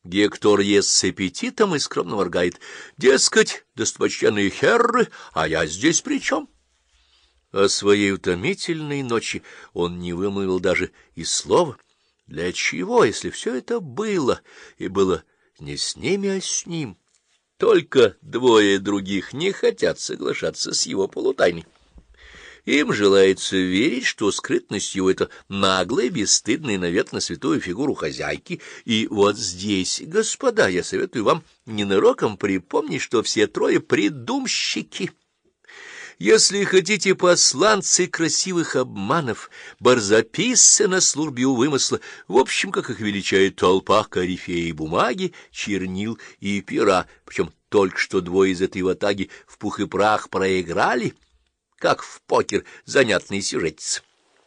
Гектор ест с аппетитом и скромно моргает. Дескать, достопочтенные херры, а я здесь при чем? О своей утомительной ночи он не вымолвил даже и слова. Для чего, если все это было, и было не с ними, а с ним? Только двое других не хотят соглашаться с его полутайной. Им желается верить, что скрытность его — это наглый, бесстыдный навет на святую фигуру хозяйки. И вот здесь, господа, я советую вам ненароком припомнить, что все трое придумщики. Если хотите, посланцы красивых обманов, барзаписцы на службе у вымысла, в общем, как их величает толпа корифеи бумаги, чернил и пера, причем только что двое из этой ватаги в пух и прах проиграли, как в покер, занятный сюжетец.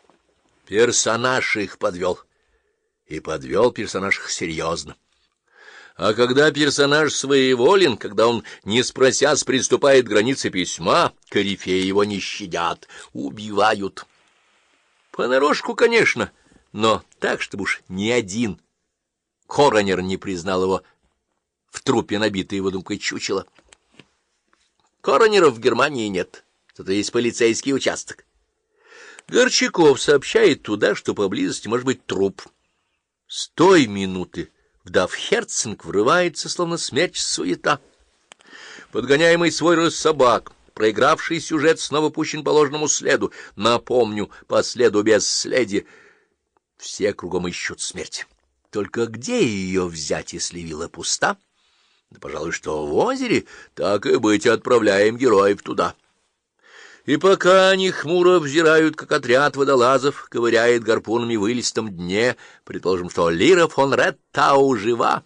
Персонаж их подвел, и подвел персонаж их серьезно. А когда персонаж своеволен, когда он, не спросясь, приступает к границе письма, корифеи его не щадят, убивают. Понарошку, конечно, но так, чтобы уж ни один коронер не признал его в трупе, набитое выдумкой чучело. Коронеров в Германии нет, зато есть полицейский участок. Горчаков сообщает туда, что поблизости может быть труп. С той минуты вдав Херцинг врывается, словно смерч суета. Подгоняемый свой рост собак, проигравший сюжет, снова пущен по ложному следу. Напомню, по следу бесследия. Все кругом ищут смерть. Только где ее взять, если вилла пуста? Да, пожалуй, что в озере, так и быть, отправляем героев туда. И пока они хмуро взирают, как отряд водолазов ковыряет гарпунами в илистом дне, предположим, что Лира фон Реттау жива.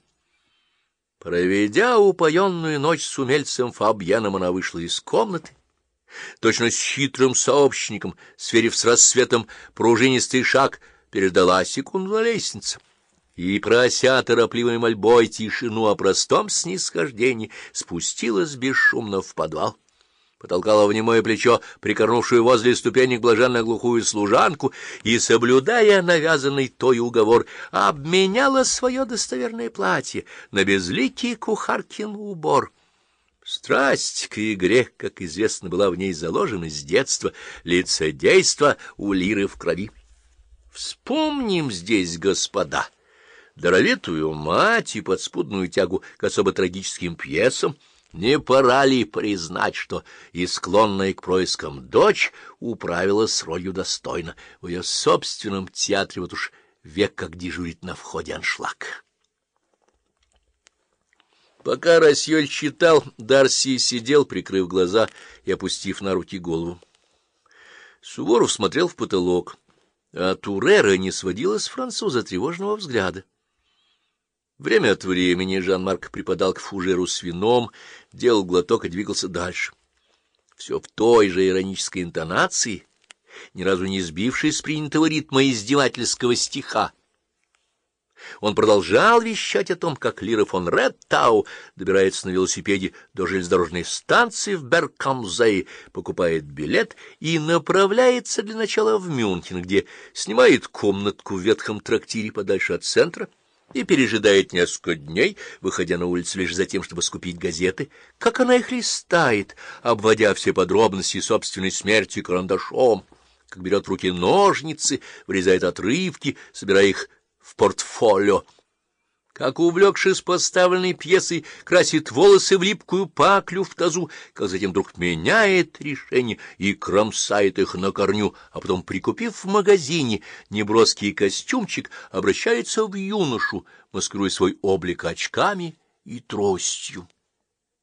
Проведя упоенную ночь с умельцем Фабьеном, она вышла из комнаты, точно с хитрым сообщником, сверив с рассветом пружинистый шаг, переждала секунду на лестнице и, прося торопливой мольбой тишину о простом снисхождении, спустилась бесшумно в подвал. Потолкала в немое плечо прикорнувшую возле ступенек блаженно глухую служанку и, соблюдая навязанный той уговор, обменяла свое достоверное платье на безликий кухаркин убор. Страсть к игре, как известно, была в ней заложена с детства, лицедейство у Лиры в крови. Вспомним здесь, господа, даровитую мать и подспудную тягу к особо трагическим пьесам. Не пора ли признать, что и склонная к проискам дочь управилась с ролью достойно? В ее собственном театре вот уж век как дежурит на входе аншлаг. Пока Рассьёль читал, Дарси сидел, прикрыв глаза и опустив на руки голову. Суворов смотрел в потолок, а Турера не сводила с француза тревожного взгляда. Время от времени Жан-Марк припадал к фужеру с вином, делал глоток и двигался дальше. Все в той же иронической интонации, ни разу не сбившись с принятого ритма издевательского стиха. Он продолжал вещать о том, как Лира фон Реттау добирается на велосипеде до железнодорожной станции в Беркамзее, покупает билет и направляется для начала в Мюнхен, где снимает комнатку в ветхом трактире подальше от центра и пережидает несколько дней, выходя на улицу лишь за тем, чтобы скупить газеты, как она их листает, обводя все подробности собственной смерти карандашом, как берет в руки ножницы, вырезает отрывки, собирая их в портфолио, как, увлекшись поставленной пьесой, красит волосы в липкую паклю в тазу, как затем вдруг меняет решение и кромсает их на корню, а потом, прикупив в магазине неброский костюмчик, обращается в юношу, маскируя свой облик очками и тростью.